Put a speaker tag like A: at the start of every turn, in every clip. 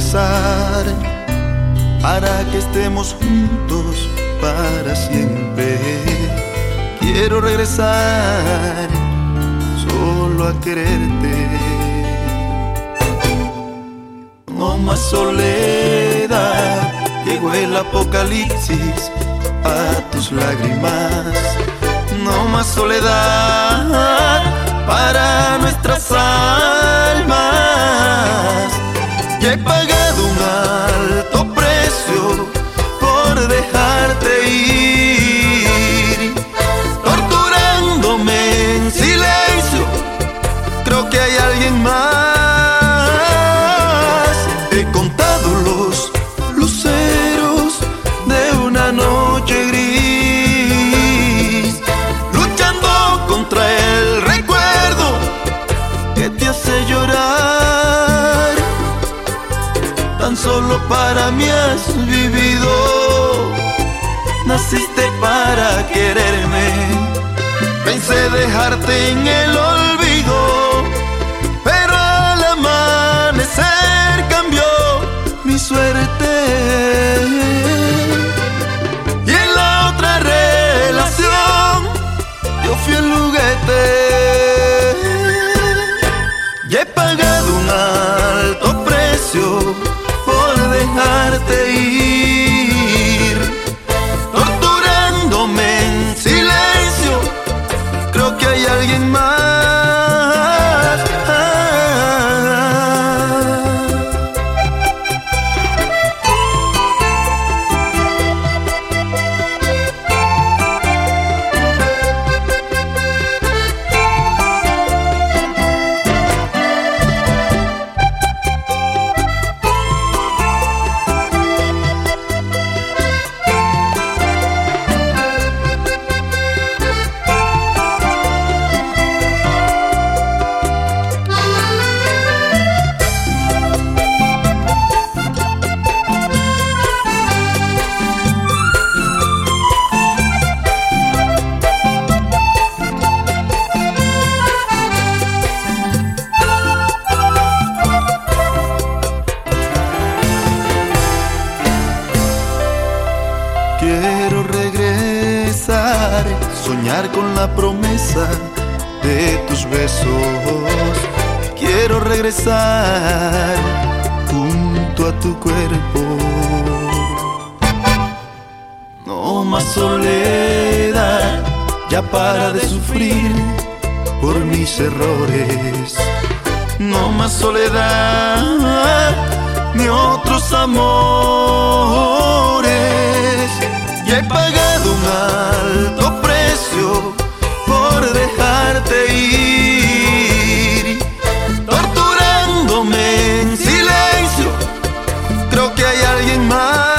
A: regresar para que estemos juntos para siempre. Quiero regresar solo a quererte. No más soledad, llegó el apocalipsis a tus lágrimas. No más soledad para nuestras almas. Ya he pagado un alto precio por dejarte ir, torturándome en silencio. Creo que hay alguien más. He contado los luceros de una noche gris, luchando contra el recuerdo que te hace llorar. Tan solo para mí has vivido, naciste para quererme. Pensé dejarte en el olvido, pero al amanecer cambió mi suerte. Y en la otra relación yo fui el juguete. Ya he pagado un alto precio por dejarte ir, torturándome en silencio. Creo que hay alguien más. Quiero regresar, soñar con la promesa de tus besos. Quiero regresar junto a tu cuerpo. No más soledad, ya para de sufrir por mis errores. No más soledad, ni otros amores. Ya he pagado un alto precio por dejarte ir, torturándome en silencio. Creo que hay alguien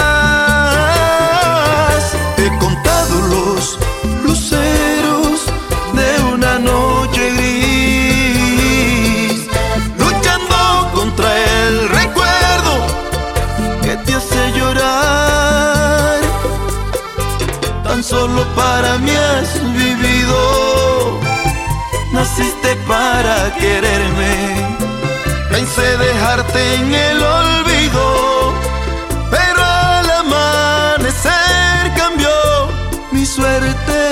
A: más. He contado los luceros de una noche gris, luchando contra el recuerdo que te hace llorar. Tan solo para mí has vivido, naciste para quererme. Pensé dejarte en el olvido, pero al amanecer cambió mi suerte.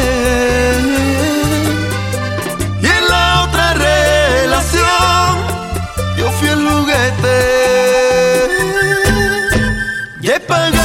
A: Y en la otra relación yo fui el juguete. Y he pagado